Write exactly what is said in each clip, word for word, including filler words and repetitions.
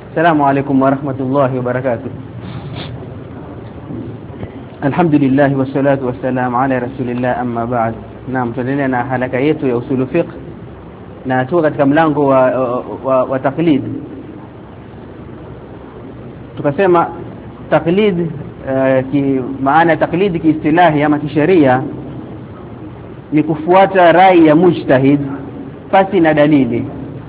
السلام عليكم ورحمة الله وبركاته. الحمد لله والصلاة والسلام على رسول الله أما بعد. نعم tuendelea na halaka yetu ya usulu fiqh na tuko katika mlango wa, wa, wa taklid. Tukasema taklid uh, ki maana taklid kiistilahi ama kisheria ni kufuata rai ya mujtahid pasi na dalili.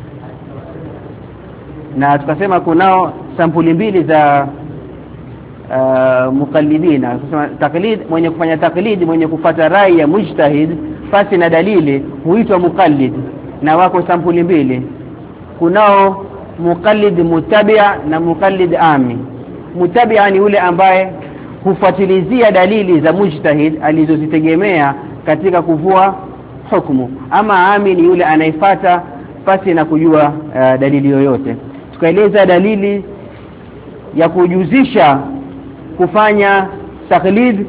Na tukasema kunao sampuli mbili za uh, mukallidina. Tukasema taklid, mwenye kufanya taklid, mwenye kufuata rai ya mujtahid pasi na dalili huitwa mukallid. Na wako sampuli mbili. Kunao mukallid mutabi'a na mukallid ami. Mutabi'a ni yule ambaye hufuatilizia dalili za mujtahid alizozitegemea katika kuvua hukumu. Ama ami ni yule anayefuata pasi na kujua uh, dalili yoyote. Tukaeleza dalili ya kujuzisha kufanya taklid.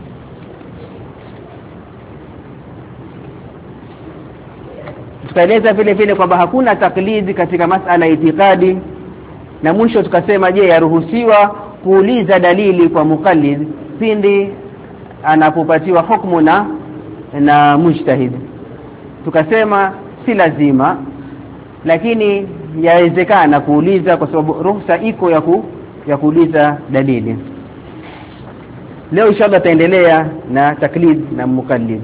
Tukaeleza vile vile kwamba hakuna taklidi katika masala ya itikadi. Na mwisho tukasema je, yaruhusiwa kuuliza dalili kwa mukallid pindi anapopatiwa hukumu na na mujtahid. Tukasema si lazima, lakini yawezekana kuuliza kwa sababu ruhusa iko ya ku, ya kuuliza dalili. Leo inshallah taendelea na taklid na mukallid.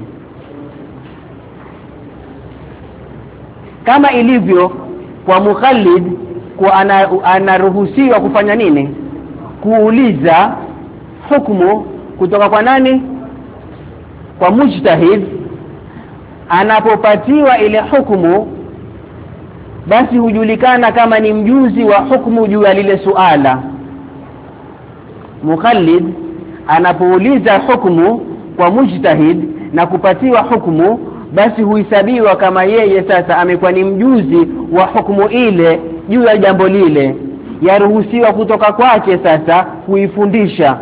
Kama ilivyo kwa mukallid, kwa anaruhusiwa ana kufanya nini? Kuuliza hukumu kutoka kwa nani? Kwa mujtahid. Anapopatiwa ile hukumu, basi hujulikana kama ni mjuzi wa hukumu juu ya lile suala. Mukallid anapouliza hukumu kwa mujtahid na kupatiwa hukumu, basi huhesabiwa kama yeye sasa amekuwa ni mjuzi wa hukumu ile juu ya jambo lile. Yaruhusiwa kutoka kwake sasa kuifundisha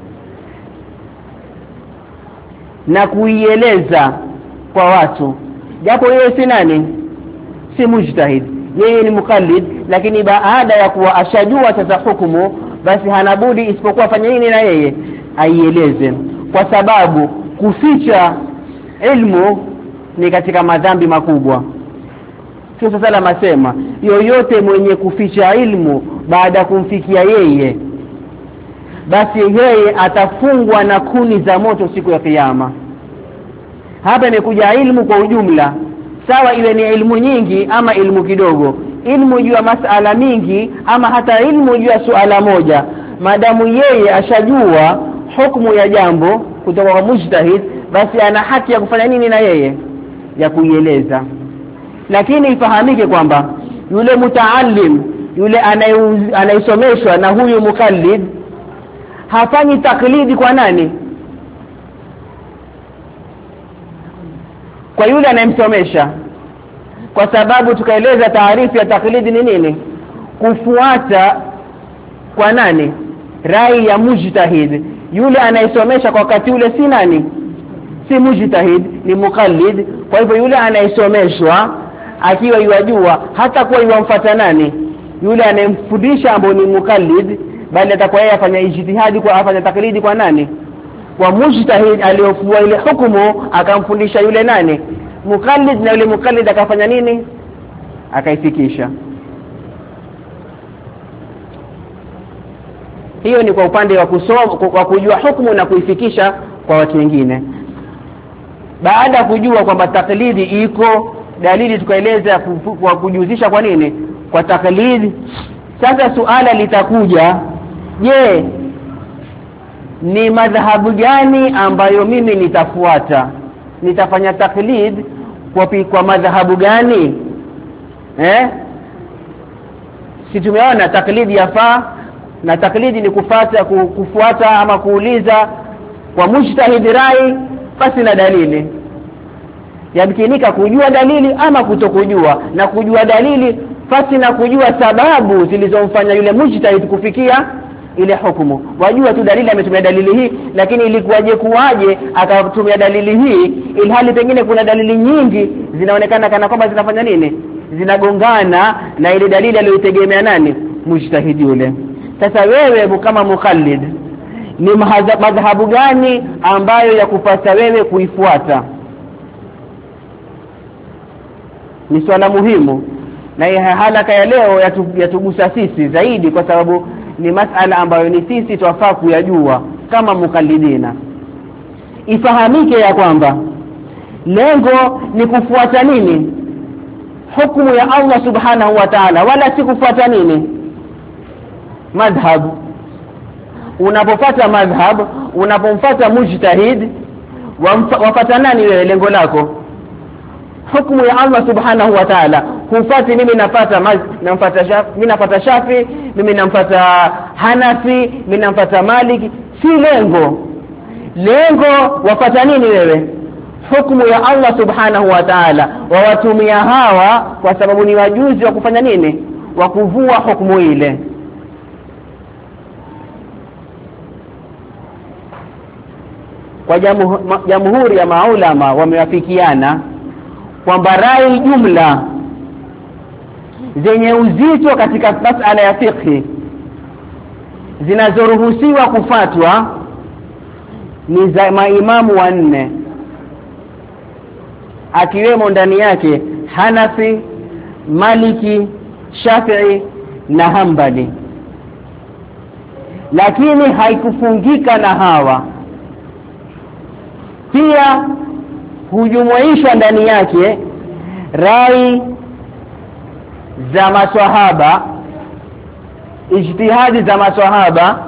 na kuieleza kwa watu, japo yeye si nani? Si mujtahid, yeye ni mukallid. Lakini baada ya kuwa ashajua sasa hukumu, basi hanabudi isipokuwa fanya nini? Na yeye aieleze, kwa sababu kuficha ilmu ni katika madhambi makubwa. Sasa sala masema yoyote mwenye kuficha ilmu baada kumfikia yeye, basi yeye atafungwa na kuni za moto siku ya kiyama. Hapa imekuja ilmu kwa ujumla, sawa iwe ni ilmu nyingi ama ilmu kidogo, ilmu juu ya masala mingi ama hata ilmu juu ya suala moja. Madamu yeye ashajua hukumu ya jambo kutoka kwa mujtahid, basi ana haki ya kufanya nini? Na yeye ya kuieleza. Lakini ifahamike kwamba yule mutaallim, yule anayesomeshwa na huyu mukallid, hafanyi taklidi kwa nani? Kwa yule anayemsomesha. Kwa sababu tukaeleza taarifu ya taklidi ni nini? Kufuata kwa nani? Rai ya mujtahid. Yule anayesomesha kwa wakati ule si nani? Si mujtahid, ni mukallid. Kwa hivyo yule anayesomeshwa akiwa yajua hata kuwa yamfuata nani? Yule anayemfundisha ambaye ni mukallid, bali atakuwa yeye afanya ijtihadi kwa afanya taklidi kwa nani? Kwa mujtahid aliyofua ile hukumu akamfundisha yule nani? Mukallid. Na yule mukallid akafanya nini? Akaifikisha. Hiyo ni kwa upande wa kusoma, kwa kujua hukumu na kuifikisha kwa watu wengine. Baada kujua kwamba taklidi iko, dalili tukaeleza kwa kujuzisha kwa nini kwa taklidi. Sasa suala litakuja, je, ni madhahabu gani ambayo mimi nitafuata? Nitafanya taklid kwa kwa madhahabu gani? Eh? Si tumeona taklidi yafaa, na taklidi ni kufuata kufuata ama kuuliza kwa mujtahid rai pasi na dalili. Yamkinika kujua dalili ama kutokujua, na kujua dalili pasi na kujua sababu zilizomfanya yule mujtahid kufikia ile hukumu. Wajua tu dalili, ametumia dalili hii, lakini ilikuwaje kuwaje akatumia dalili hii ilhali pengine kuna dalili nyingi zinaonekana kana kwamba zinafanya nini? Zinagongana na ile dalili aliyotegemea nani? mujtahidi yule. Sasa wewe kama muqallid ni madhhabu gani ambayo yakupasa wewe kuifuata? Ni swala muhimu, na halaka ya leo yatugusa sisi zaidi kwa sababu ni masala ambayo ni sisi twafaa kuyajua kama mukallidina. Ifahamike ya kwamba lengo ni kufuata nini? Hukumu ya Allah subhanahu wa ta'ala, wala si kufuata nini? Madhhab. Unapofuata madhhab, unapomfuata mujtahid, wafuata nani wewe? Lengo lako hukumu ya Allah subhanahu wa ta'ala. Kufuati mimi nafuata namfuata Shafi, mimi nafuata Shafi, mimi namfuata Hanafi, mimi namfuata Malik, si lengo. Lengo wafuata nini wewe? Hukumu ya Allah subhanahu wa ta'ala. Wawatumia hawa kwa sababu ni wajuzi wa kufanya nini? Wa kuvua hukumu ile. Kwa jamhuri ya maulama wamewafikiana kwamba rai jumla zenye uzito katika masala ya fiqh zinazoruhusiwa kufatwa ni za maimamu wanne, akiwemo ndani yake Hanafi, Maliki, Shafi'i na Hanbali. Lakini haikufungika na hawa, pia hujumuishwa ndani yake rai za maswahaba, ijtihadi za maswahaba,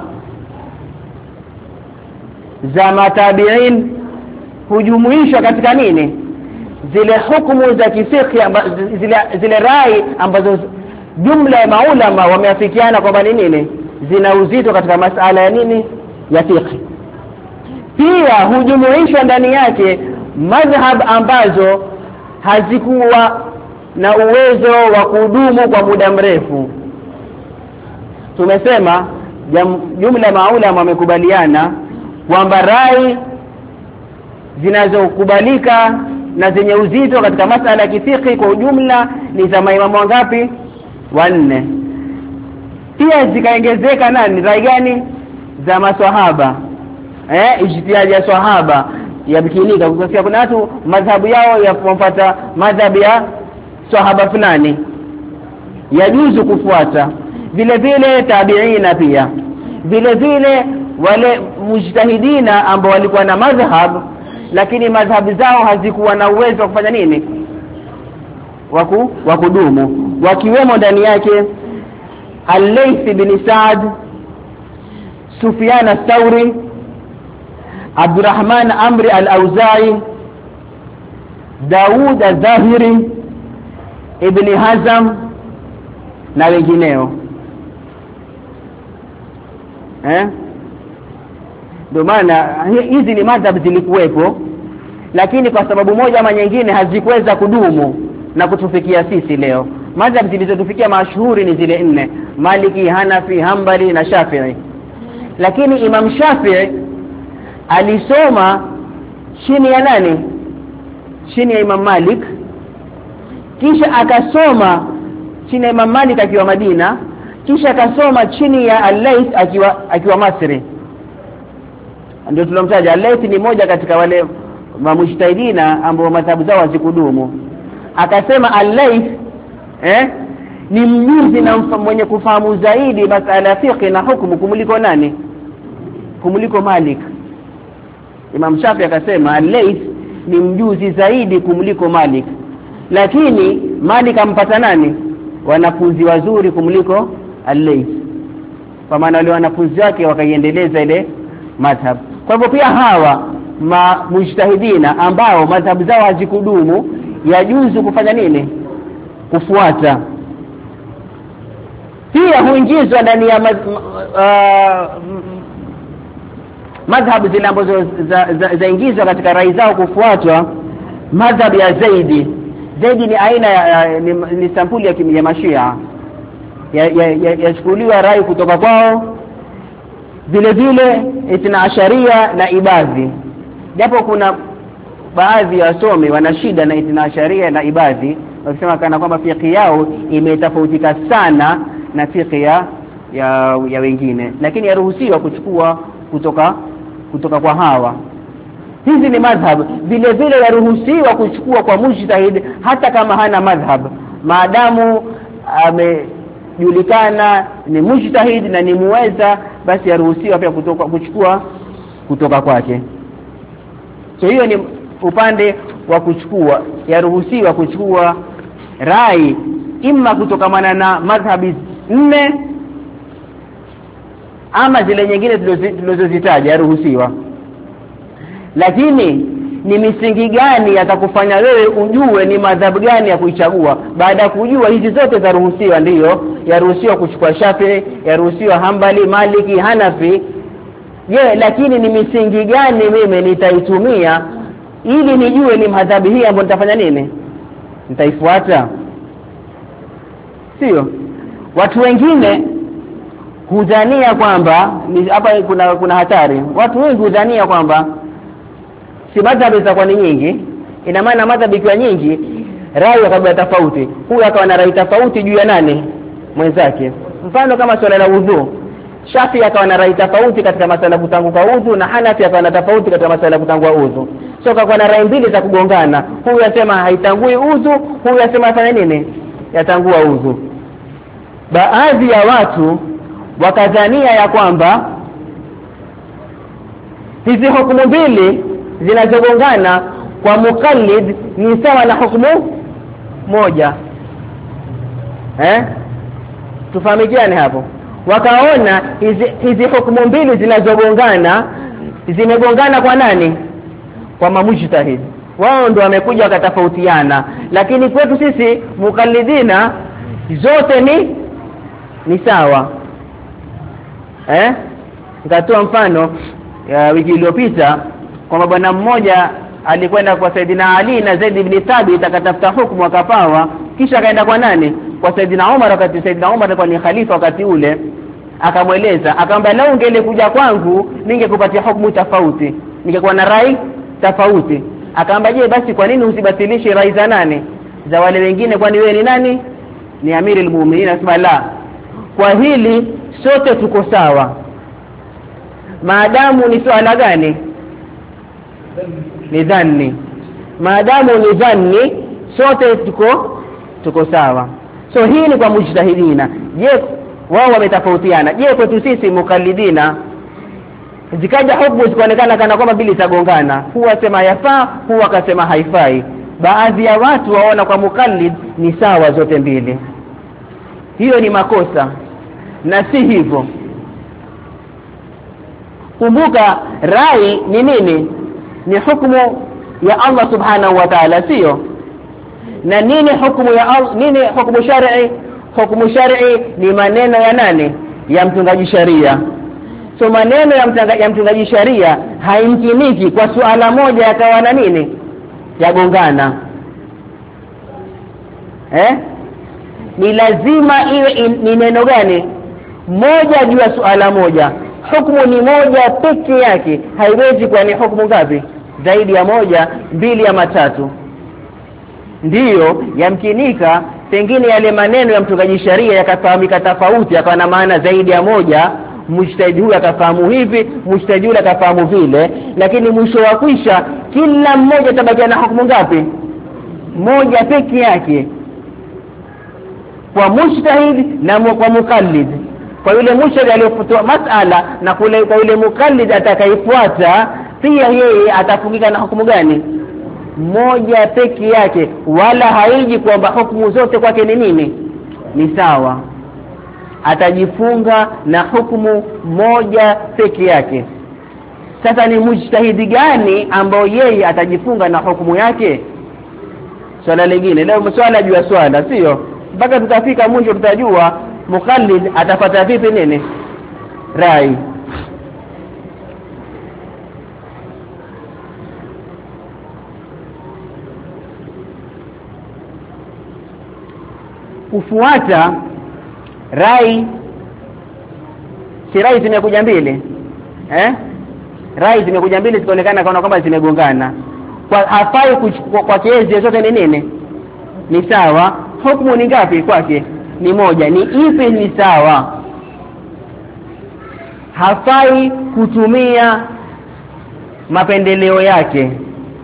za matabi'in, hujumuishwa katika nini? Zile hukumu za kifiqh, zile zile rai ambazo jumla ya maulama wameafikiana kwamba ni nini? Zina uzito katika masala ya nini? Ya fiqh. Pia hujumuishwa ndani yake madhhab ambazo hazikuwa na uwezo wa kudumu kwa muda mrefu. Tumesema jumla ya maulama wamekubaliana kwamba rai zinazokubalika na zenye uzito katika masala ya kifiqh kwa ujumla ni za maimamu wangapi? Wanne. Pia zikaongezeka nani? Rai gani? Za maswahaba. Eh, ijtihadi ya swahaba yabikinika. Ukisikia kuna watu madhhabu yao yafuata madhhabu ya swahaba fulani, yajuzu kufuata. Vile vile tabi'ina, pia vile vile wale mujtahidina ambao walikuwa na madhhab lakini madhhabu zao hazikuwa na uwezo wa kufanya nini? Waku wakudumu, wakiwemo ndani yake Al-Layth bin Sa'd, Sufyan ath-Thawri, Abdurrahman Amri al-Auza'i, Daud al-Zahiri, Ibn Hazm na wengineo. Eh? Ndio maana hizi ni madhhabu zilikuwepo, lakini kwa sababu moja ama nyingine hazikuweza kudumu na kutufikia sisi leo. Madhhabu zilizotufikia mashuhuri ni zile nne: Maliki, Hanafi, Hanbali na Shafi'i. Lakini Imam Shafi'i alisoma chini ya nani? Chini ya Imam Malik. Kisha akasoma chini ya Imam Malik akiwa Madina, kisha akasoma chini ya Al-Layth akiwa akiwa Masri. Ndio tulomtaja Al-Layth ni moja katika wale mamujtahidina ambao madhabu zao hazikudumu. Akasema Al-Layth eh ni mjuzi na mwenye kufahamu zaidi masala ya fiqh na hukumu kumuliko nani? Kumuliko Malik. Imam Shafi akasema Al-Layth ni mjuzi zaidi kumuliko Malik, lakini Malik ampata nani? Wanafunzi wazuri kumuliko Al-Layth, kwa maana wale wanafunzi wake wakaiendeleza ile madhhab. Kwa hivyo pia hawa ma mujtahidina ambao madhhabu zao hazikudumu yajuzu kufanya nini? Kufuata. Pia huingizwa ndani ya uh, madhhabu zile ambazo zaingizwa za, za katika rai zao kufuatwa madhhabu ya Zaidi. Zaidi ni aina ya, ni, ni sampuli ya, ya Mashia yachukuliwa ya, ya rai kutoka kwao. Vile vile Ithna Asharia na Ibadhi, japo kuna baadhi ya wasomi wana shida na Ithna Asharia na Ibadhi, wakisema kana kwamba fiqh yao imetofautika sana na fiqh ya ya, ya wengine, lakini yaruhusiwa kuchukua kutoka kutoka kwa hawa. Hizi ni madhhab. Vile vile yaruhusiwa kuchukua kwa mujtahid hata kama hana madhhab, maadamu amejulikana ni mujtahid na ni muweza, basi yaruhusiwa pia kutoka kuchukua kutoka kwake. So hiyo ni upande wa kuchukua, yaruhusiwa kuchukua rai imma kutokamana na madhhabi nne ama zile nyingine tulizozitaja, yaruhusiwa. Lakini ni misingi gani yatakufanya wewe ujue ni madhhabu gani ya kuichagua? Baada ya kujua hizi zote zaruhusiwa, ndiyo yaruhusiwa kuchukua Shafi'i, yaruhusiwa Hanbali, Maliki, Hanafi. Je, lakini ni misingi gani mimi nitaitumia ili nijue ni madhhabu hii ambayo nitafanya nini, nitaifuata? Sio watu wengine hudhania kwamba hapa kuna kuna hatari. Watu wengi hudhania kwamba si madhhabu zitakuwa ni nyingi, ina maana madhhabu ikiwa nyingi rai kabla tofauti, huyu akawa na rai tofauti juu ya nani mwenzake. Mfano kama swala la udhu, Shafi akawa na rai tofauti katika masala kutanguka udhu, na Hanafi akawa na tofauti katika masala kutangua udhu. So kwa na rai mbili za kugongana, huyu asema haitangui udhu, huyu asema afanye nini, yatangua udhu. Baadhi ya watu wakadhania ya kwamba hizi hukumu mbili zinazogongana kwa mukallid ni sawa na hukumu moja. Eh tufahamikiane hapo. Wakaona hizi hizi hukumu mbili zinazogongana zimegongana kwa nani? Kwa mamujtahid. Wao ndio wamekuja wakatofautiana, lakini kwetu sisi mukallidina zote ni ni sawa. Eh nikatoa mfano ya wiki iliyopita kwamba bwana mmoja alikwenda kwa Saidina Ali na Zaid ibn Thabit akatafuta hukumu akapawa, kisha akaenda kwa nani? Kwa Saidina Umar, wakati Saidina Umar alikuwa ni khalifa wakati ule. Akamweleza, akamwambia leo ungele kuja kwangu ningekupatia hukumu tofauti, ningekuwa na rai tofauti. Akamwambia je, basi kwa nini usibatilishe rai za nani, za wale wengine, kwani wewe ni nani? Ni Amirul Mu'minin. Asema la, kwa hili sote tuko sawa, maadamu ni swala gani? Ni dhanni. Maadamu ni dhanni sote tuko tuko sawa. So hii ni kwa mujtahidina. Je, wao wametofautiana. Je, kwetu sisi mukallidina zikaja hukumu zikaonekana kana kwamba mbili zagongana, huwa sema yafaa, huwa akasema haifai. Baadhi ya watu waona kwa mukallid ni sawa zote mbili. Hiyo ni makosa na si hivyo. Kumbuka rai ni nini? Ni hukumu ya Allah subhanahu wa ta'ala, sio? Na nini hukumu ya Allah? Nini hukumu shar'i? Hukumu shar'i ni maneno ya nani? Ya mtungaji sharia. So maneno ya mtungaji ya mtungaji sharia haimkiniki kwa suala moja yakawa na nini, yagongana. Eh ni lazima iwe ni neno gani moja juu ya suala moja. Hukumu ni moja peke yake, haiwezi kuwa ni hukumu ngapi? Zaidi ya moja, mbili ya matatu. Ndiyo yamkinika pengine yale maneno ya mtungaji sharia yakafahamika tofauti, yakawa na maana zaidi ya moja, mujtahid huyu akafahamu hivi, mujtahid yule akafahamu vile, lakini mwisho wa kwisha kila mmoja tabakia na hukumu ngapi? Moja peke yake, kwa mujtahid na kwa mukallid. Kwa yule mujtahid aliyofutua masala na kule kwa yule mukallid atakayefuata pia yeye atafungika na hukumu gani? Moja peke yake, wala haiji kwamba hukumu zote kwake ni nini, ni sawa. Atajifunga na hukumu moja peke yake. Sasa ni mujtahidi gani ambao yeye atajifunga na hukumu yake? Swala lingine leo, swala juu ya swala, sio? Mpaka tutafika mwisho tutajua mukallid atapata vipi nini rai. Kufuata rai, si rai zimekuja mbili eh rai zimekuja mbili zikaonekana kana kwamba zimegongana, kwa hafai kwa, kwa kiasi zote ni nini, ni sawa. Hukumu ni ngapi kwake? ni moja, ni ipi ni sawa. Hafai kutumia mapendeleo yake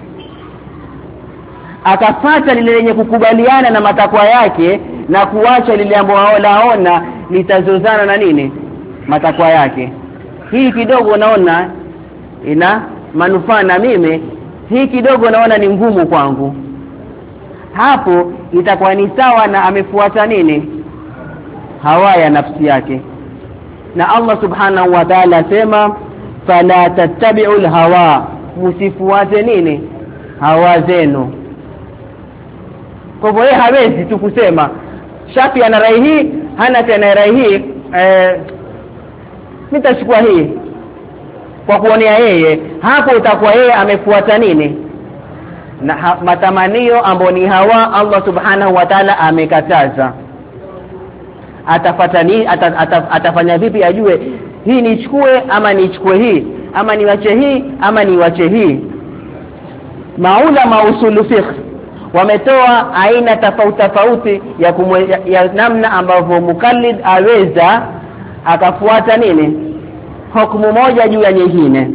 akafata lile lenye kukubaliana na matakwa yake na kuacha lile ambalo laona litazozana na nini matakwa yake. Hii kidogo naona ina manufaa na mimi, hii kidogo naona ni ngumu kwangu. Hapo itakuwa ni sawa na amefuata nini hawa ya nafsi yake. Na Allah subhanahu wa ta'ala sema fala tattabi'ul hawa, msifuate nini hawa zenu. Kwa hivyo hawezi tu kusema Shafi ana rai hii, hana tena rai hii, eh nitachukua hii kwa kuonea yeye. Hapo utakuwa yeye amefuata nini na ha, matamanio ambayo ni hawa Allah subhanahu wa ta'ala amekataza. Atafata nini, ataf, ataf, atafanya vipi ajue hii nichukue ama nichukue hii, ama niwache hii ama niwache hii. Maula mausulu fiqh wametoa aina tofauti tofauti ya, ya, ya namna ambavyo mukallid aweza akafuata nini hukumu moja juu ya nyingine.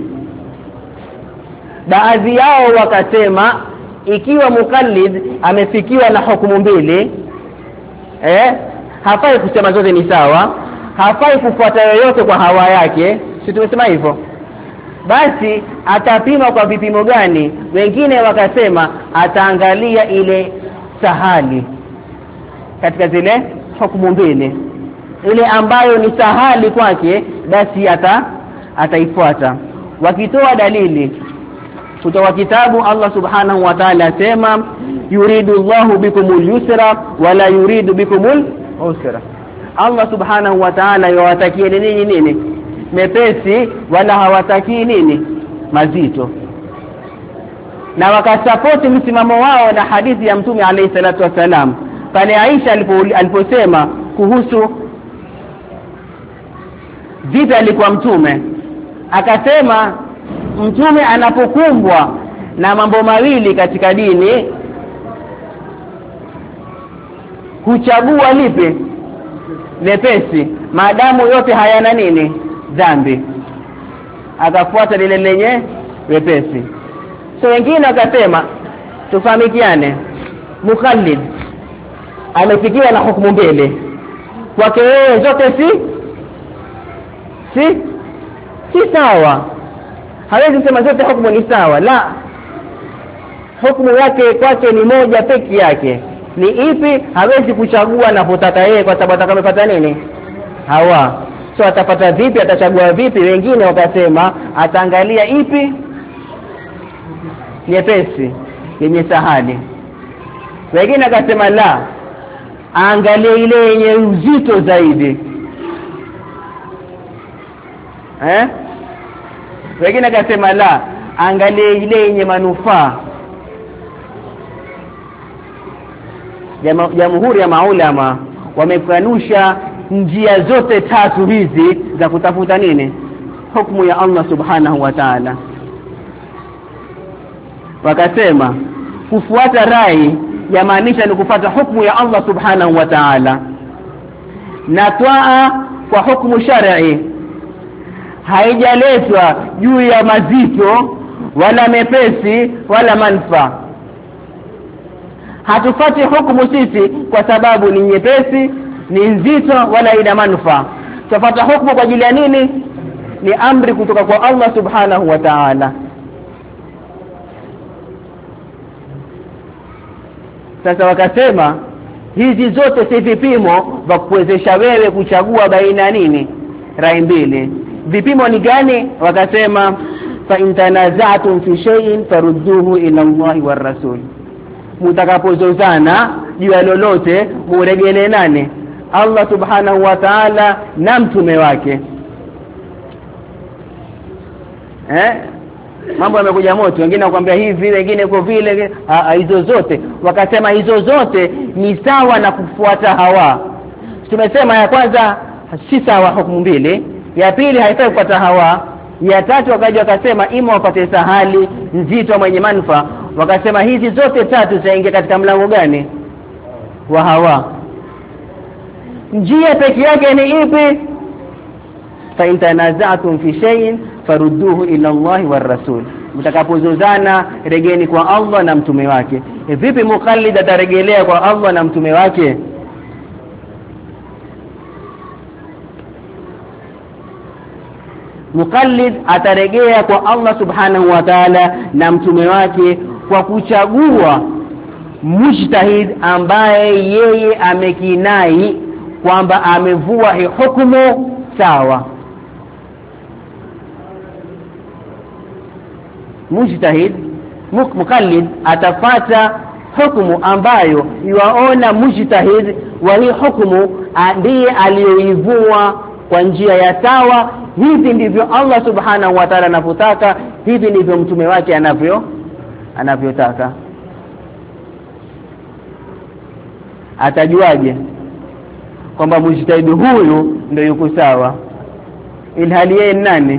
Baadhi yao wakasema ikiwa mukallid amefikiwa na hukumu mbili, eh hafai kusema zote ni sawa, hafai kufuata yoyote kwa hawa yake, si tumesema hivyo, basi atapima kwa vipimo gani? Wengine wakasema ataangalia ile sahali katika zile hukumu mbili, ile ambayo ni sahali kwake basi ata ataifuata. Wakitoa dalili kutoka kitabu, Allah subhanahu wa ta'ala sema yuridu Allahu bikumul yusra wala yuridu bikumul usra. Allah subhanahu wa ta'ala yawatakie nini nini mepesi, wala hawataki nini mazito. Na wakasapoti msimamo wao na hadithi ya Mtume alayhi salatu wasalam pale Aisha aliposema kuhusu vita alikuwa Mtume, akasema Mtume anapokumbwa na mambo mawili katika dini huchagua lipi lepesi, maadamu yote hayana nini dhambi, akafuata lile lenye wepesi. So wengine akasema tufahamikiane, mukallid amefikiwa na hukumu mbili, kwake yeye zote si si si sawa. Hawezi kusema zote hukumu ni sawa, la, hukumu yake kwake ni moja pekee yake. Ni ipi? Hawezi kuchagua na kutaka yeye, kwa sababu atakapata nini hawa. So atapata vipi, atachagua vipi? Wengine wakasema ataangalia ipi nyepesi yenye sahali. Wengine akasema la, angalie ile yenye uzito zaidi, eh wengine akasema la, angalie ile yenye manufaa. Jamhuri ya maulama wamekanusha njia zote tatu hizi za kutafuta nini hukumu ya Allah subhanahu wa ta'ala. Wakasema kufuata rai yamaanisha ni kufuata hukumu ya Allah subhanahu wa ta'ala, na twaa kwa hukumu shar'i haijaletwa juu ya mazito wala mepesi wala manufaa. Hatufati hukumu sisi kwa sababu ni nyepesi, ni nzito, wala ina manufaa. Tufuata hukumu kwa ajili ya nini? Ni amri kutoka kwa Allah subhanahu wa ta'ala. Sasa wakasema hizi zote si vipimo vya kuwezesha wewe kuchagua baina nini rai mbili. Vipimo ni gani? Wakasema fa in tanaza'tum fi shay'in farudduhu ila Allahi war rasul, mtakapozozana juu ya lolote muregelee nani? Allah subhanahu wa ta'ala na mtume wake. Eh mambo yamekuja moto, wengine wakwambia hivi, wengine kwa vile. Hizo zote wakasema hizo zote ni sawa na kufuata hawa. Tumesema ya kwanza si sawa hukumu mbili, ya pili haifai kufuata hawa, ya tatu wakaja wakasema ima wapate sahali nzito mwenye manufaa. Wakasema hizi zote tatu zaingia katika mlango gani wa hawa. njia pekee yake ni ipi? fa in tanaza'tum fi shay'in farudduhu ila Allah war rasul, mtakapozozana regeni kwa Allah na mtume wake. E, vipi mukallid atarejelea kwa Allah na mtume wake? Mukallid atarejea kwa Allah subhanahu wa ta'ala na mtume wake kwa kuchagua mujtahid ambaye yeye amekinai kwamba amevua hii hukumu sawa. Mujtahid mukallid atafata hukumu ambayo yuaona mujtahid wa hii hukumu ndiye aliyoivua kwa njia ya sawa. Hivi ndivyo Allah subhanahu wa ta'ala anapotaka, hivi ndivyo mtume wake anavyo anavyotaka. Atajuaje kwamba mujtahid huyu ndio yuko sawa ilhali yeye nani?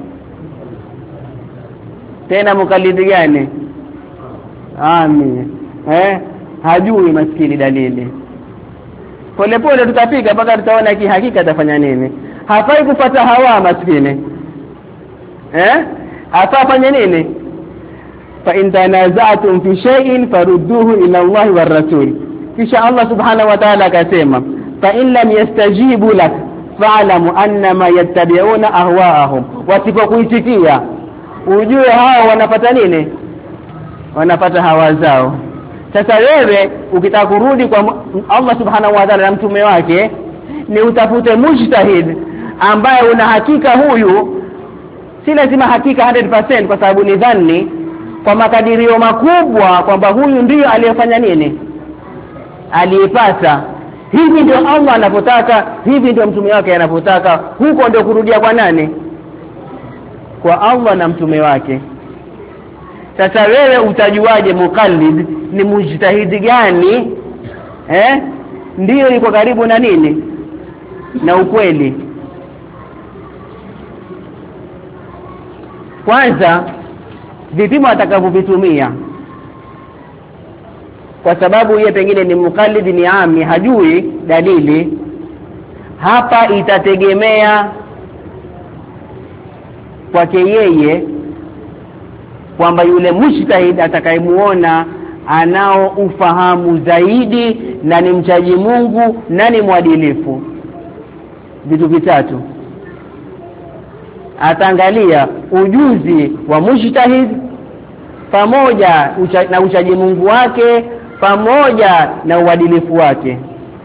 Tena mukallidi gani? Amin. Eh, hajui maskini dalili. Pole pole tutapiga mpaka tutaona kihakika atafanya nini. Hafai kufuata hawa maskini. Eh? Atafanya nini? fa in tanaza'tum fi shay'in farudduhu ila Allah war rasul. Kisha Allah subhanahu wa ta'ala akasema fa in lam yastajibu lak fa'lamu annama yattabi'una ahwa'ahum. Wasipokuitikia ujue hao wanapata nini? Wanapata hawa zao. Sasa wewe ukitaka kurudi kwa Allah subhanahu wa ta'ala na mtume wake ni utafute mujtahid ambaye una hakika huyu, si lazima hakika mia moja kwa sababu ni dhanni, kwa makadirio makubwa kwamba huyu ndiyo aliyefanya nini? Aliyepata. Hivi ndio Allah anapotaka, hivi ndio mtume wake anapotaka. Huko ndio kurudia kwa nani? Kwa Allah na mtume wake. Sasa wewe utajuaje mukallid ni mujtahidi gani eh ndio yuko karibu na nini na ukweli? Kwanza vipimo atakavyovitumia, kwa sababu yeye pengine ni mukallid ni ami, hajui dalili. Hapa itategemea kwake yeye kwamba yule mujtahid atakayemuona anao ufahamu zaidi na ni mchaji Mungu na ni mwadilifu. Vitu vitatu ataangalia: ujuzi wa mujtahid pamoja ucha, na uchaji Mungu wake pamoja na uadilifu wake,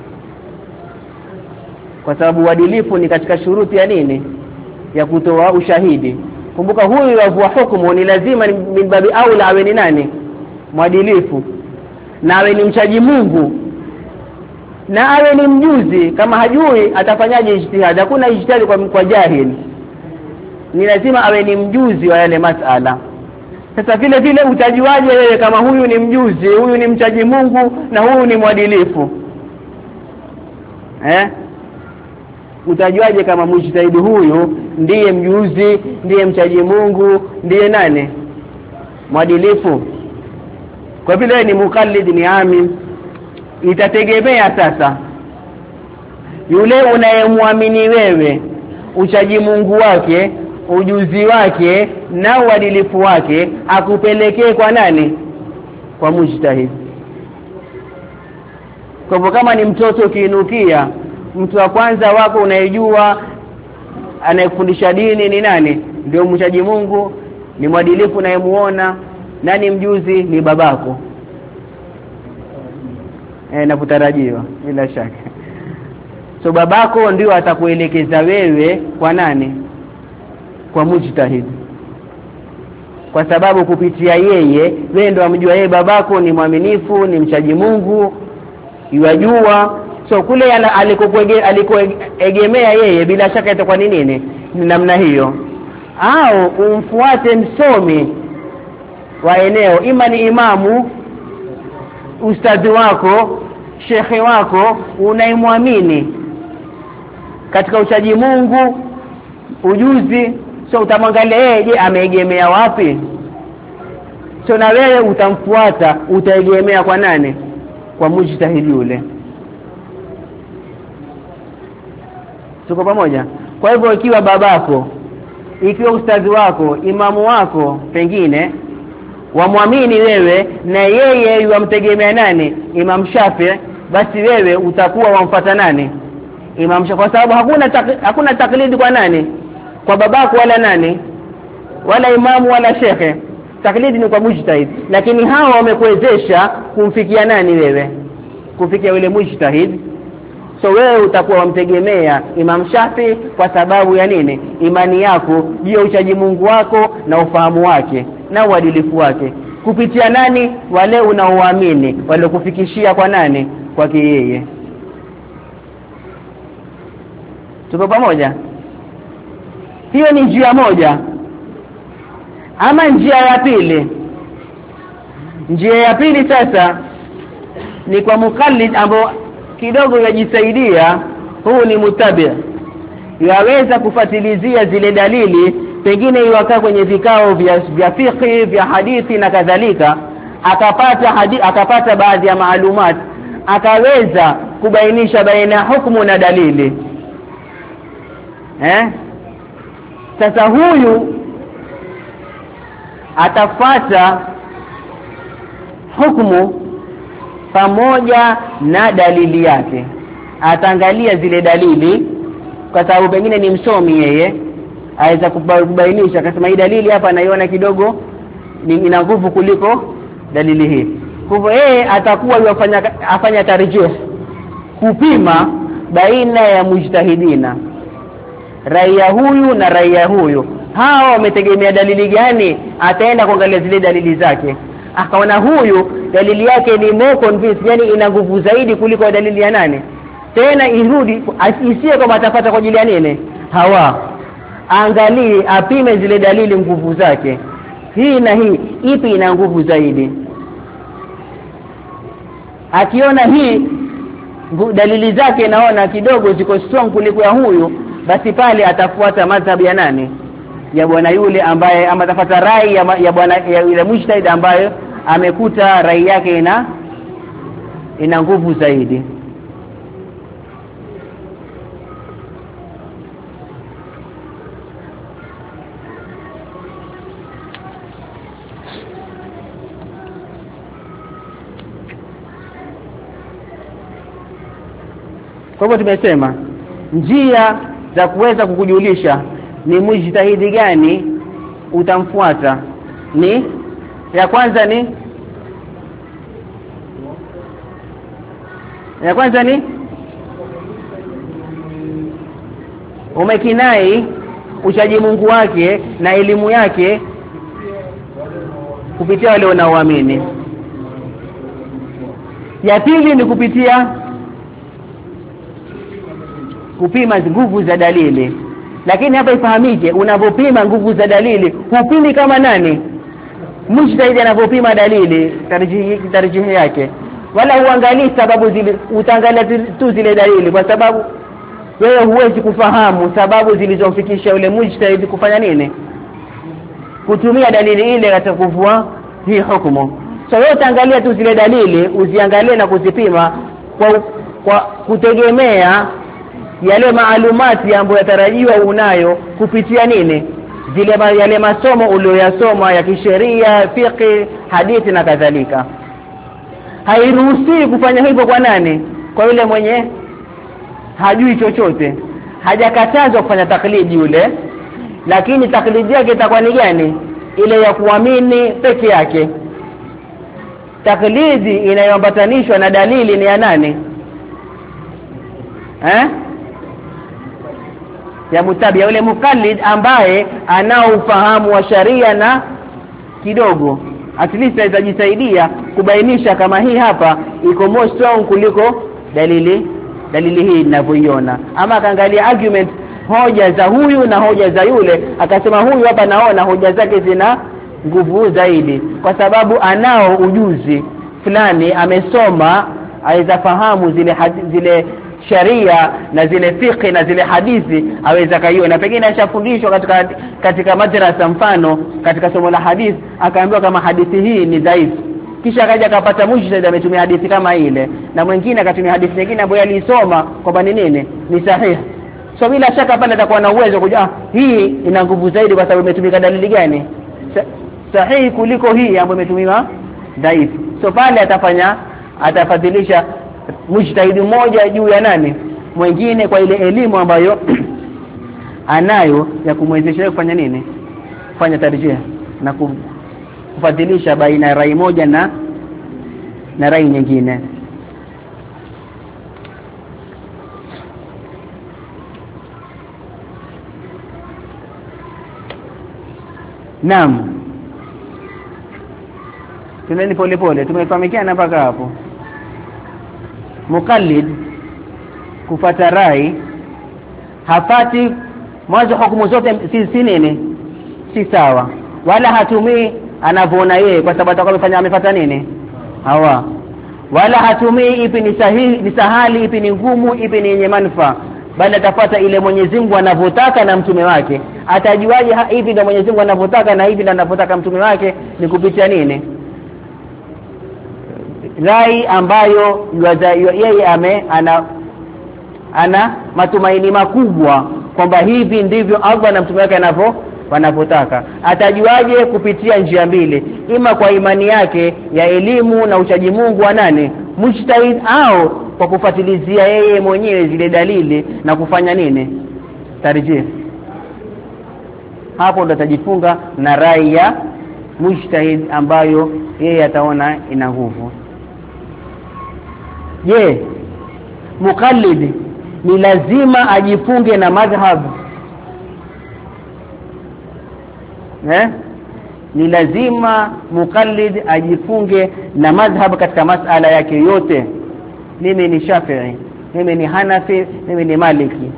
kwa sababu uadilifu ni katika shuruti ya nini? Ya kutoa ushahidi. Kumbuka huyu wa hukumu ni lazima min babi aula awe ni nani? Mwadilifu, na awe ni mchaji Mungu, na awe ni mjuzi. Kama hajui atafanyaje ijtihad? Hakuna ijtihad kwa, kwa jahil. Ni lazima awe ni mjuzi wa yale masala. Sasa vile vile utajuaje wewe kama huyu ni mjuzi, huyu ni mchaji Mungu na huyu ni mwadilifu? Eh? Utajuaje kama mujtahid huyu ndiye mjuzi, ndiye mchaji Mungu, ndiye nani? Mwadilifu. Kwa vile ni mukallid ni ami, itategemea sasa yule unayemwamini wewe, uchaji Mungu wake, ujuzi wake na uadilifu wake akupelekee kwa nani? Kwa mujtahid. Kwa hivyo kama ni mtoto ukiinukia, mtu wa kwanza wako unayejua anayefundisha dini ni nani? Ndio mchaji Mungu, ni mwadilifu unayemuona, nani mjuzi? Ni babako. Eh, na kutarajiwa bila shaka. So babako ndio atakuelekeza wewe kwa nani? Kwa mujtahid. Kwa sababu kupitia yeye wewe ndio amjua yeye babako ni mwaminifu, ni mchaji Mungu, yajua. So kule alikoegemea yeye bila shaka itakuwa ni nini? Ni namna hiyo. Au umfuate msomi wa eneo, ima ni imamu, ustadhi wako, shekhi wako unaimwamini katika uchaji Mungu, ujuzi. So utamwangalia yeye, je, ameegemea wapi? So na wewe utamfuata, utaegemea kwa nani? Kwa mujtahid yule. Tuko pamoja? Kwa hivyo ikiwa babako, ikiwa ustadhi wako, imamu wako pengine wamwamini wewe na yeye yamtegemea nani? Imam Shafi, basi wewe utakuwa wamfuata nani? Imam Shafi, kwa sababu hakuna tak, hakuna taklidi kwa nani? Kwa babako wala nani? Wala imamu wala shekhe. Taklidi ni kwa mujtahid, lakini hao wamekuwezesha kumfikia nani wewe? Kufikia yule mujtahid. So wewe utakuwa wamtegemea Imam Shafi kwa sababu ya nini? Imani yako juu ya uchaji Mungu wako na ufahamu wake na uadilifu wake. Kupitia nani? Wale unaoamini, wale kufikishia kwa nani? Kwake yeye. Tuko pamoja? Hiyo ni njia moja. Ama njia ya pili, njia ya pili sasa ni kwa mukallid ambao kidogo yajisaidia. Huu ni mutabi, yaweza kufatilizia zile dalili, pengine iwakaa kwenye vikao vya vya fiqh vya hadithi na kadhalika, akapata hadithi, akapata baadhi ya maalumat, akaweza kubainisha baina hukumu na dalili. Eh sasa huyu atafata hukumu pamoja na dalili yake. Ataangalia zile dalili kwa sababu pengine ni msomi yeye, aweza kubainisha akasema hii dalili hapa naiona kidogo ina nguvu kuliko dalili hii. Kwa hivyo yeye atakuwa yafanya afanya tarjih, kupima baina ya mujtahidina, raia huyu na raia huyu, hao wametegemea dalili gani? Ataenda kuangalia zile dalili zake, akaona huyu dalili yake ni more convinced, yani ina nguvu zaidi kuliko dalili ya nane. Tena irudi isiye kama atapata kwa ajili ya nini hawa, angalie apime zile dalili nguvu zake, hii na hii ipi ina nguvu zaidi. Akiona hii dalili zake naona kidogo ziko strong kuliko ya huyu, basi pale atafuata madhhabi ya nani? Ya bwana yule ambaye ama atafuata rai ya, ya bwana ya yule mujtahid ambaye amekuta rai yake ina ina nguvu zaidi. Kwa hivyo tumesema njia za kuweza kukujulisha ni mujtahidi gani utamfuata. Ni ya kwanza ni ya kwanza ni umekinai uchaji Mungu wake na elimu yake kupitia wale wanaoamini. Ya pili ni kupitia kupima nguvu za dalili. Lakini hapa ifahamike, unapopima nguvu za dalili hupimi kama nani? Mujtahid anapopima dalili tarjihi tarjihi yake, wala huangalii sababu zile, utaangalia tu zile dalili, kwa sababu wewe huwezi kufahamu sababu zilizomfikisha yule mujtahid kufanya nini, kutumia dalili ile katika kuvua hii hukumu. So wewe utaangalia tu zile dalili, uziangalie na kuzipima kwa, kwa kutegemea yale maalumati ambayo yatarajiwa unayo kupitia nini, zile yale masomo uliyosoma ya kisheria, fiqh, hadithi na kadhalika. Hairuhusi kufanya hivyo kwa nani? Kwa yule mwenye hajui chochote. Hajakatazwa kufanya taklidi yule, lakini taklidi yake itakuwa ni gani? Ile ya kuamini peke yake. Taklidi inayoambatanishwa na dalili ni ya nani? Eh? Ya mutabi, yule mukallid ambaye anao ufahamu wa sharia na kidogo at least atajisaidia kubainisha kama hii hapa iko more strong kuliko dalili dalili hii ninavyoiona. Ama akaangalia argument, hoja za huyu na hoja za yule, akasema huyu hapa naona hoja zake zina nguvu zaidi kwa sababu anao ujuzi fulani, amesoma, aweza fahamu zile zile sharia na zile fiqh na zile hadithi, aweza kaiona, na pengine ashafundishwa katika katika madrasa, mfano katika somo la hadithi akaambiwa kama hadithi hii ni dhaifu, kisha akaja akapata mujtahid ametumia hadithi kama ile, na mwingine akatumia hadithi nyingine ambayo alisoma kwamba ni nini, ni sahihi. So bila shaka pale atakuwa na uwezo kujua hii ina nguvu zaidi kwa sababu imetumika dalili gani Sa sahihi kuliko hii ambayo imetumiwa dhaifu. So pale atafanya atafadhilisha mujtahidi mmoja juu ya nani mwingine kwa ile elimu ambayo anayo ya kumwezesha kufanya nini kufanya tarjih na kufadhilisha baina ya rai moja na na rai nyingine. Naam, tuneni pole pole, tumefahamikiana mpaka hapo. Mukallid kufata rai hafati mwanzo hukumu zote si, si nini si sawa, wala hatumii anavyoona yeye kwa sababu atakuwa amefanya amefuata nini hawa, wala hatumii ipi ni sahihi ni sahali ipi ni ngumu ipi ni yenye manufaa, bali atafuata ile Mwenyezi Mungu anavyotaka na mtume wake. Atajuaje hivi ndio Mwenyezi Mungu anavyotaka na hivi ndio anavyotaka mtume wake? Ni kupitia nini rai ambayo yeye ame ana ana matumaini makubwa kwamba hivi ndivyo Allah na mtume wake anavyo wanapotaka. Atajuaje? Kupitia njia mbili, ima kwa imani yake ya elimu na uchaji Mungu wa nani mujtahid, au kwa kufuatilizia yeye mwenyewe zile dalili na kufanya nini tarjih. Hapo ndo atajifunga na rai ya mujtahid ambayo yeye ataona ina nguvu. Je, mukallid ni lazima ajifunge na madhhab? Eh? Ni lazima mukallid ajifunge na madhhab katika masala yake yote? Mimi ni Shafi'i, mimi ni Hanafi, mimi ni Maliki.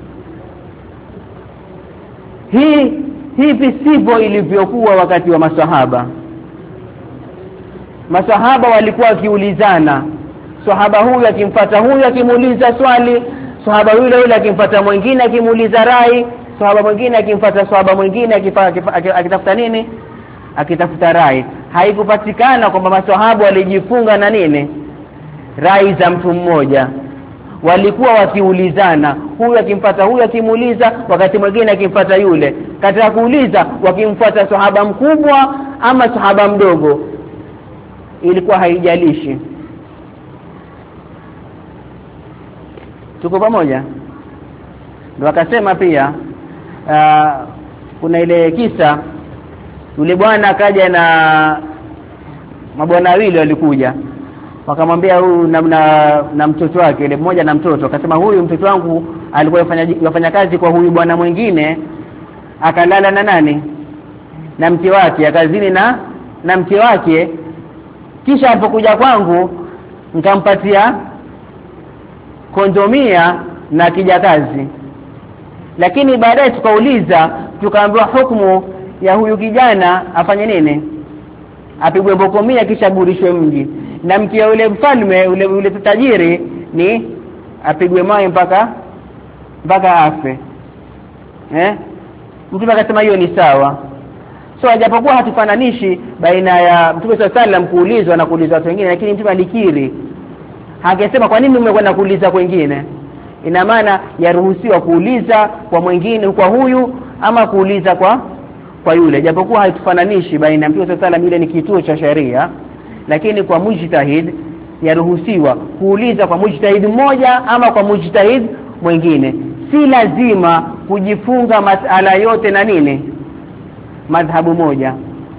Hii hivi sivyo ilivyokuwa wakati wa maswahaba. Maswahaba walikuwa wakiulizana, sahaba huyu akimfuata huyu akimuuliza swali, sahaba yule yule akimfuata mwingine akimuuliza rai, sahaba mwingine akimfuata sahaba mwingine akitafuta nini akitafuta rai. Haikupatikana kwamba maswahaba walijifunga na nini rai za mtu mmoja. Walikuwa wakiulizana, huyu akimfuata huyu akimuuliza, wakati mwingine akimfuata yule. Katika kuuliza wakimfuata sahaba mkubwa ama sahaba mdogo, ilikuwa haijalishi. Tuko pamoja? Ndio akasema pia uh, kuna ile kisa yule bwana akaja na mabwana wawili walikuja, wakamwambia huyu na, na, na mtoto wake ile mmoja na mtoto. Akasema huyu mtoto wangu alikuwa yafanya yafanya kazi kwa huyu bwana mwingine, akalala na nani na mke wake, akazini na na mke wake, kisha alipokuja kwangu nikampatia kondomia na kijakazi. Lakini baadaye tukauliza tukaambiwa hukumu ya huyu kijana afanye nini, apigwe bokomia kisha burishwe mji, na mke yule mfalme ule ule tajiri ni apigwe mawe mpaka mpaka afe. Eh, mtu akasema hiyo ni sawa. So ajapokuwa hatufananishi baina ya Mtume sallallahu alaihi wasallam kuulizwa na kuulizwa watu wengine, lakini Mtume alikiri. Hakisema kwa nini umekwenda kuuliza kwingine? Ina maana yaruhusiwa kuuliza kwa mwingine kwa huyu ama kuuliza kwa kwa yule, japokuwa haitufananishi baina ya Mtume sallallahu alaihi wasallam, ile ni kituo cha sheria, lakini kwa mujtahid yaruhusiwa kuuliza kwa mujtahid mmoja ama kwa mujtahid mwingine. Si lazima kujifunga masala yote na nini madhhabu moja.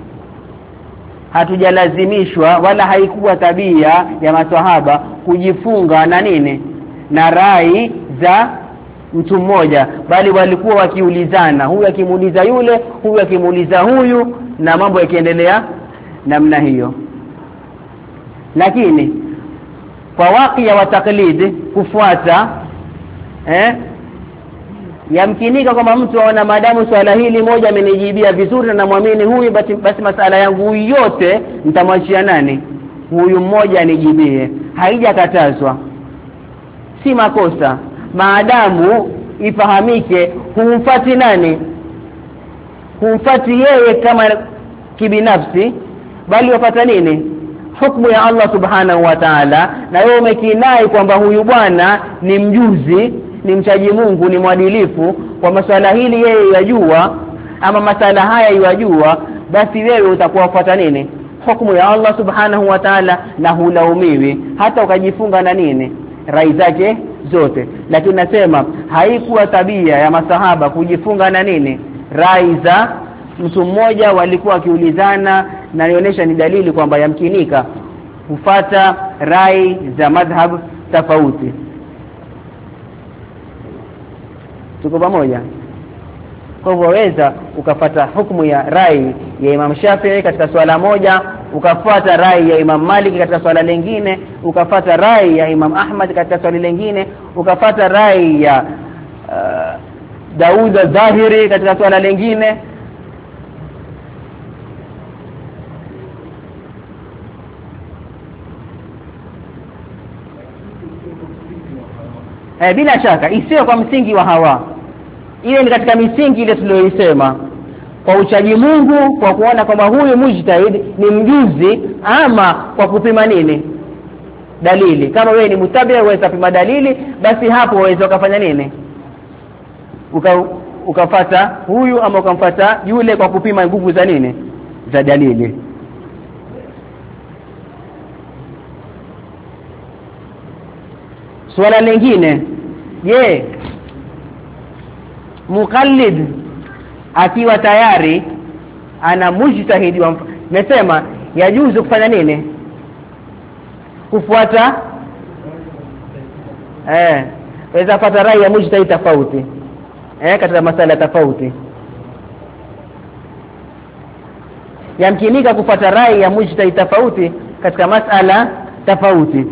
Hatujalazimishwa wala haikuwa tabia ya maswahaba kujifunga na nini na rai za mtu mmoja, bali walikuwa wakiulizana, huyu akimuuliza yule, huyu akimuuliza huyu, na mambo yakiendelea namna hiyo. Lakini kwa wakia wa taklid kufuata eh yamkinika kwamba mtu aona madamu swala hili moja amenijibia vizuri na namwamini huyu, basi basi masala yangu yote nitamwachia nani huyu mmoja anijibie. Haijakatazwa, si makosa, maadamu ifahamike humfati nani humfati yeye kama kibinafsi, bali wapata nini hukumu ya Allah subhanahu wa ta'ala, na wewe umekinai kwamba huyu bwana ni mjuzi, ni mchaji Mungu, ni mwadilifu, kwa masuala hili yeye yajua ama masala haya yajua, basi wewe utakuwafuata nini hukumu ya Allah subhanahu wa ta'ala, na hulaumiwi hata ukajifunga na nini rai zake zote. Lakini nasema haikuwa tabia ya masahaba kujifunga na nini rai za mtu mmoja. Walikuwa kiulizana, na nionyesha ni dalili kwamba yamkinika kufata rai za madhhab tofauti. Tuko pamoja? Kwa hivyo waweza ukafata hukumu ya rai ya Imam Shafi'i katika swala moja, ukafuata rai ya Imam Malik katika swala lingine, ukafuata rai ya Imam Ahmad katika swala lingine, ukafuata rai ya uh, Daud al-Zahiri katika swala lingine. Eh, bila shaka isiyo kwa msingi wa hawa. Ile ni katika misingi ile tuliyoisema, kwa uchaji Mungu, kwa kuona kwamba huyu mujtahid ni mjuzi, ama kwa kupima nini dalili. Kama wewe ni mutabi waweza kupima dalili, basi hapo waweza ukafanya nini uka ukafata huyu ama ukamfata yule kwa kupima nguvu za nini za dalili. Swala lingine, je, muqallid akiwa tayari ana mujtahidi wa nasema yajuzu kufanya nini kufuata eh weza pata rai ya mujtahid tofauti eh katika masala tofauti. Yamkinika kufuata rai ya mujtahid tofauti katika masala tofauti.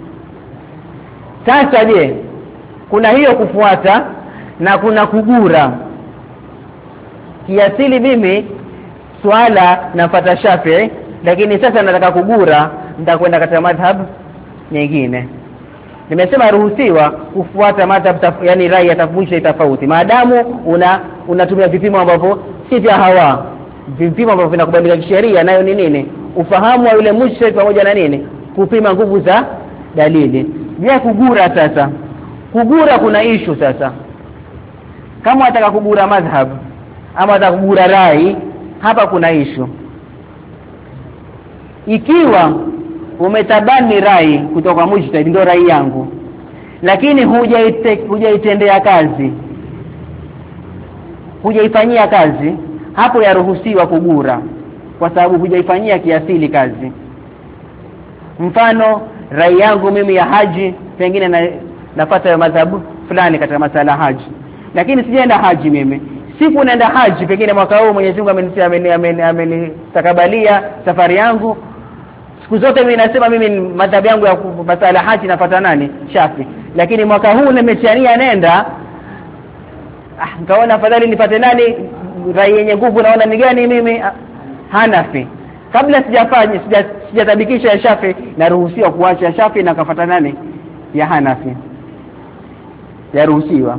Sasa je, kuna hiyo kufuata na kuna kugura. Kiasili mimi swala nafuata Shafi'i, lakini sasa nataka kugura, nitakwenda katika madhhab nyingine. Nimesema ruhusiwa kufuata madhhab, yani rai ya tafsiri tofauti, maadamu una unatumia vipimo ambavyo si vya hawa, vipimo ambavyo vinakubalika kisheria. Nayo ni nini? Ufahamu wa yule mujtahid pamoja na nini kupima nguvu za dalili. Je, kugura sasa, kugura kuna issue sasa. Kama ataka kugura madhhab ama ataka kugura rai, hapa kuna issue. Ikiwa umetabani rai kutoka kwa mujtahid, ndio rai yangu, lakini hujaitendea kazi, hujaifanyia kazi, hapo yaruhusiwa kugura, kwa sababu hujaifanyia kiasili kazi. Mfano, rai yangu mimi ya haji, pengine na nafuata ya madhhabu fulani katika masala haji, lakini sijaenda haji mimi. Siku naenda haji, pengine mwaka huu Mwenyezi Mungu amenitakabalia amenitakabalia safari yangu. Siku zote mimi nasema mimi madhhabu yangu ya masala haji nafuata nani? Shafi. Lakini mwaka huu nimechania nenda, ah, nikaona afadhali nipate nani rai yenye nguvu, naona ni gani mimi? Ah, Hanafi. Kabla sijafanya sijatabikisha ya Shafi, naruhusiwa kuacha Shafi na kufuata nani? Ya Hanafi. Yaruhusiwa.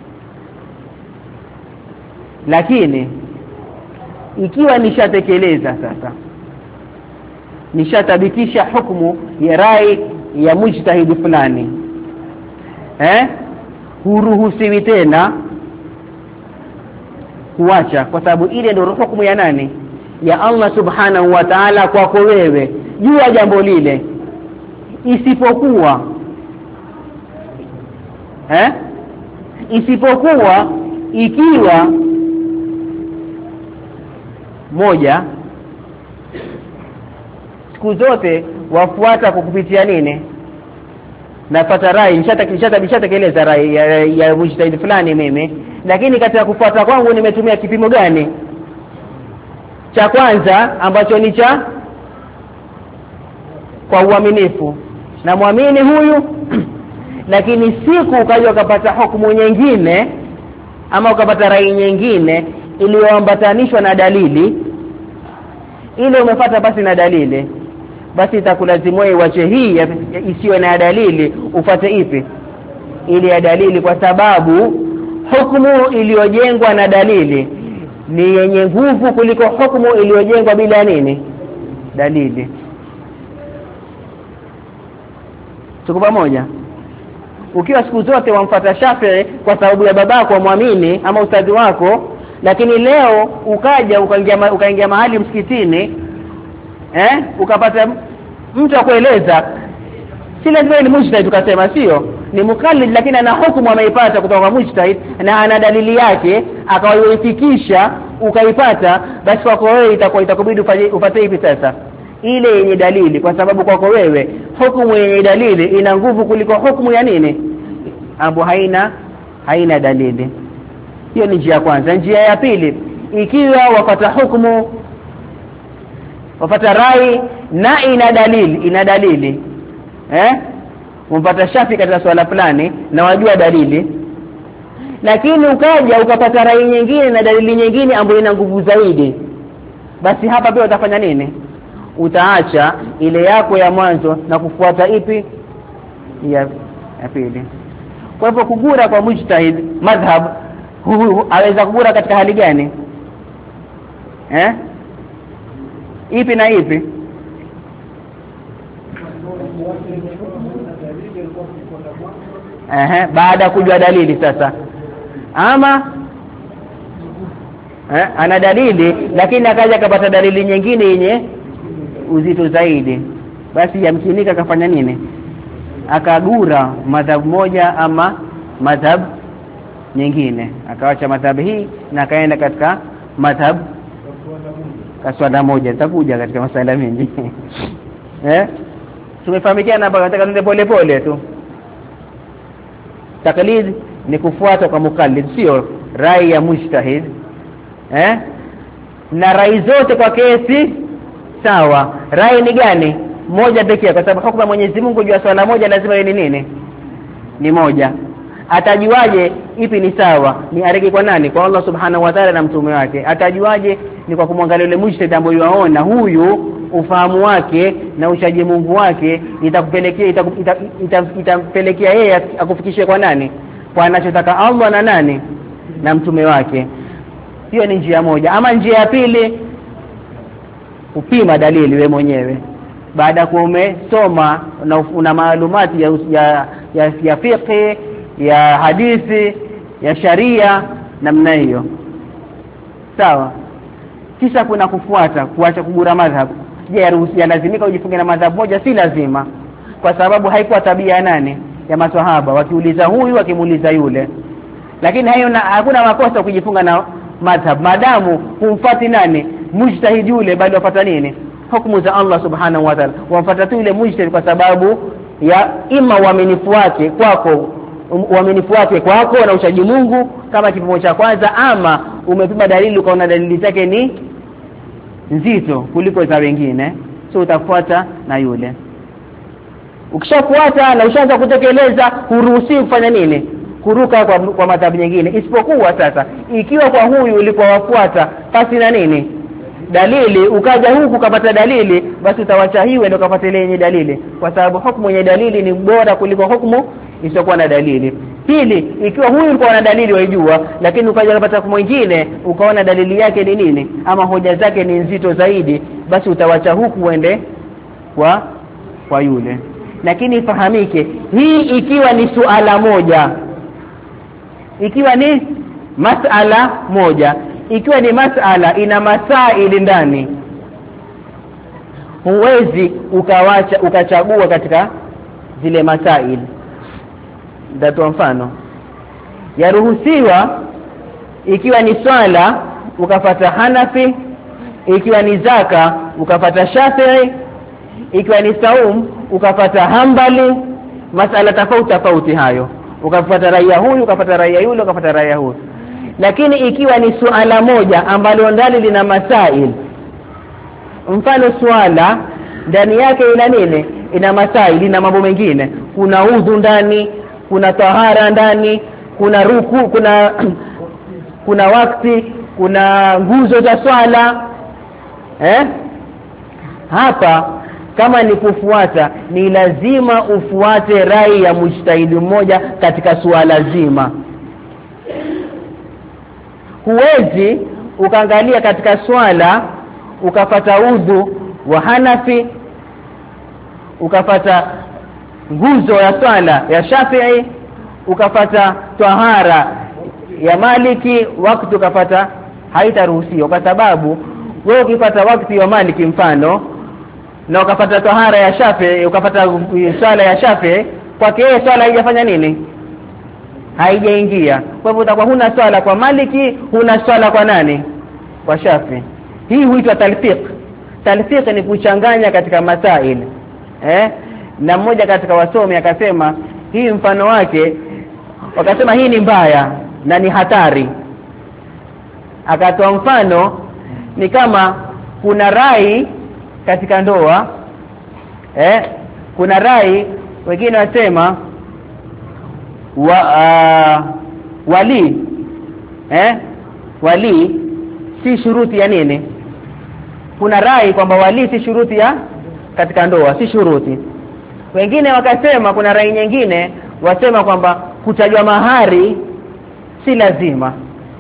Lakini ikiwa nishatekeleza sasa, nishatabikisha hukumu ya rai ya mujtahidi fulani, eh huruhusiwi tena kuacha, kwa sababu ile ndio hukumu ya nani? Ya Allah subhanahu wa ta'ala kwako wewe juu ya jambo lile. Isipokuwa eh isipokuwa ikiwa moja, siku zote wafuata kwa kupitia nini? Nafuata rai, nishatakishata nishatekeleza rai ya, ya, ya mujtahid fulani mimi, lakini katika kufuata kwangu nimetumia kipimo gani? Cha kwanza ambacho ni cha kwa uaminifu, na muamini huyu lakini siku ukaja ukapata hukumu nyingine ama ukapata rai nyingine iliyoambatanishwa na dalili ile umepata basi na dalili, basi itakulazimu wewe uache hii isiyo na dalili, ufate ipi? Ile ya dalili, kwa sababu hukumu iliyojengwa na dalili ni yenye nguvu kuliko hukumu iliyojengwa bila nini? Dalili. Tuko pamoja? ukiwa siku zote wamfuata Shafi'i kwa sababu ya babako muamini ama ustadhi wako, lakini leo ukaja ukaingia ukaingia mahali msikitini eh ukapata mtu akueleza, si lazima ni mujtahid tukasema sio, ni mukallid lakini ana hukumu ameipata kutoka kwa mujtahid na ana dalili yake akaifikisha ukaipata, basi kwako wewe itakuwa itakubidi upate hivi sasa ile yenye dalili, kwa sababu kwako wewe hukumu yenye dalili ina nguvu kuliko hukumu ya nini ambapo haina haina dalili. Hiyo ni njia ya kwanza. Njia ya pili, ikiwa wapata hukumu wapata rai na ina dalili ina dalili eh umpata Shafi katika swala fulani na wajua dalili, lakini ukaja ukapata rai nyingine na dalili nyingine ambayo ina nguvu zaidi, basi hapa pia utafanya nini? Utaacha ile yako ya mwanzo na kufuata ipi ya, ya pili. Kwa hivyo kugura kwa mujtahid madhhab aweza kugura katika hali gani eh ipi na ipi? eh baada ya kujua dalili sasa, ama eh ana dalili lakini akaja akapata dalili nyingine yenye uzito zaidi, basi yamkinika kafanya nini? Akagura madhhab moja ama madhhab nyingine, akawacha madhhab hii na akaenda katika madhhab kaswada moja. Nitakuja katika masala mengi eh tumefahamikiana hapa, nataka nende pole pole tu. Taklid ni kufuata kwa mukallid, sio rai ya mujtahid eh na rai zote kwa kesi sawa. Rai ni gani? Moja pekee, kwa sababu hukumu ya Mwenyezi Mungu juu ya swala moja lazima iwe ni nini? Ni moja. Atajuaje ipi ni sawa? Ni arege kwa nani? Kwa Allah subhanahu wa ta'ala na mtume wake. Atajuaje? Ni kwa kumwangalia yule mujtahid ambaye yuaona huyu ufahamu wake na ushaji Mungu wake itakupelekea itampelekea yeye akufikishie kwa nani? Kwa anachotaka Allah na nani? Na mtume wake. Hiyo ni njia moja. Ama njia ya pili, upima dalili we mwenyewe baada ya umesoma na una maalumati ya ya ya, ya fiqh, ya hadithi, ya sharia namna hiyo, sawa. Kisha kuna kufuata, kuacha kugura madhhabu. Je, yaruhusiwa lazimika ujifunge na madhhabu moja? Si lazima, kwa sababu haikuwa tabia ya nani? Ya maswahaba, wakiuliza huyu wakimuuliza yule. Lakini hayo hakuna makosa kujifunga na madhhab maadamu humfuati nani? Mujtahid yule, bali wapata nini? Hukumu za Allah subhanahu wa ta'ala. Wamfuata tu yule mujtahid kwa sababu ya ima uaminifu wake kwako, uaminifu wake kwako na ushaji Mungu kama kipimo cha kwanza, ama umepima dalili ukaona dalili zake ni nzito kuliko za wengine, so utafuata na yule. Ukishafuata na ushaanza kutekeleza, huruhusi kufanya nini? Kuruka kwa, kwa madhhabu nyingine. Isipokuwa sasa ikiwa kwa huyu ulikuwa wafuata pasi na nini? Dalili, ukaja huku ukapata dalili, basi utawacha hiyo ndio ukapata ile yenye dalili, kwa sababu hukumu yenye dalili ni bora kuliko hukumu isiyokuwa na dalili. Pili, ikiwa huyu ulikuwa na dalili waijua, lakini ukaja kupata hukumu nyingine ukaona dalili yake ni nini ama hoja zake ni nzito zaidi, basi utawacha huku uende kwa kwa yule. Lakini ifahamike, hii ikiwa ni suala moja, ikiwa ni masala moja, ikiwa ni masala ina masaili ndani, huwezi ukawacha ukachagua katika zile masaili. Ndio mfano yaruhusiwa ikiwa ni swala ukafata Hanafi, ikiwa ni zaka ukafata Shafi'i, ikiwa ni saum ukafata Hanbali, masala tofauti tofauti hayo, ukafata raia huyu ukafata raia yule ukafata raia huyu. Lakini ikiwa ni suala moja ambalo ndani lina masail, mfano swala ndani yake ina nini? Ina masail, ina mambo mengine, kuna udhu ndani, kuna tahara ndani, kuna ruku, kuna kuna wakati, kuna nguzo za swala eh hapa kama ni kufuata, ni lazima ufuate rai ya mujtahidi mmoja katika suala zima. Huwezi ukaangalia katika swala ukapata udhu wa Hanafi, ukapata nguzo ya swala ya Shafi'i, ukafata tahara ya Maliki wakati ukafata haitaruhusiwa, kwa sababu wewe ukipata wakati wa Maliki mfano na ukapata tahara ya Shafi, ukapata swala ya Shafi, kwake yeye swala haijafanya nini? Haijaingia. Kwa hivyo utakuwa huna swala kwa Maliki, huna swala kwa nani? Kwa Shafi. Hii huitwa talfiq. Talfiq ni kuchanganya katika masail. Eh? Na mmoja katika wasomi akasema hii mfano wake, wakasema hii ni mbaya na ni hatari. Akatoa mfano ni kama kuna rai katika ndoa, eh kuna rai, wengine wasema wa uh, wali eh wali si shuruti ya nini? Kuna rai kwamba wali si shuruti ya katika ndoa, si shuruti. Wengine wakasema, kuna rai nyingine wasema kwamba kutajwa mahari si lazima.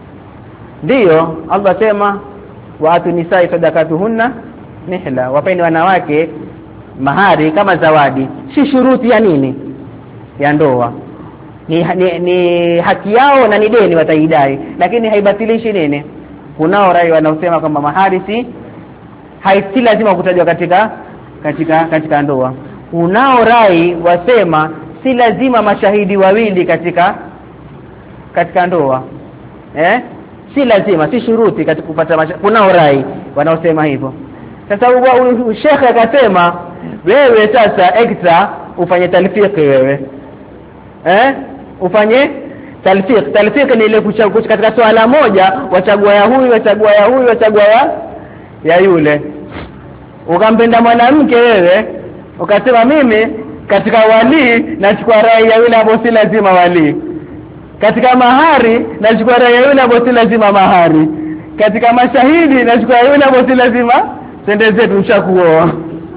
Ndiyo Allah sema wa atunisai sadaqatuhunna nihla, wapeni wanawake mahari kama zawadi, si shuruti ya nini? Ya ndoa. Ni, ni, ni haki yao na ni deni wataidai, lakini haibatilishi nini? Kunao rai wanaosema kwamba mahari si haisi lazima kutajwa katika katika katika ndoa. Unao rai wasema si lazima mashahidi wawili katika katika ndoa. Eh? Si lazima, si shuruti katika kupata mashahidi. Kunao rai wanaosema hivyo. Sasa Sheikh akasema wewe sasa ekta ufanye talfiq wewe. Eh? Ufanye talfiq. Talfiq ni ile kuchagua katika swala moja, wachagua ya huyu, wachagua ya huyu, wachagua ya ya yule. Ukampenda mwanamke wewe, ukasema mimi katika wali nachukua rai ya yule ambaye si lazima wali. Katika mahari nachukua rai ya yule ambaye si lazima mahari. Katika mashahidi nachukua yule ambaye si lazima sende zetu mshakuoa.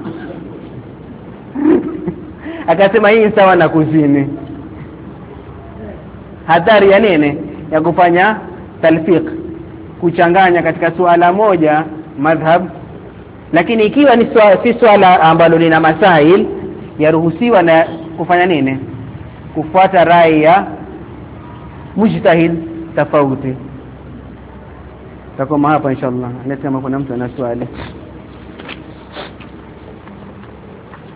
Akasema hii sawa na kuzini. Hatari ya nini? Ya kufanya talfiq, kuchanganya katika suala moja madhhab. Lakini ikiwa ni swala, si swala ambalo lina masail, yaruhusiwa na kufanya nini? Kufuata rai ya mujtahid tofauti. Takoma hapa inshallah. Nasema kuna mtu ana swali.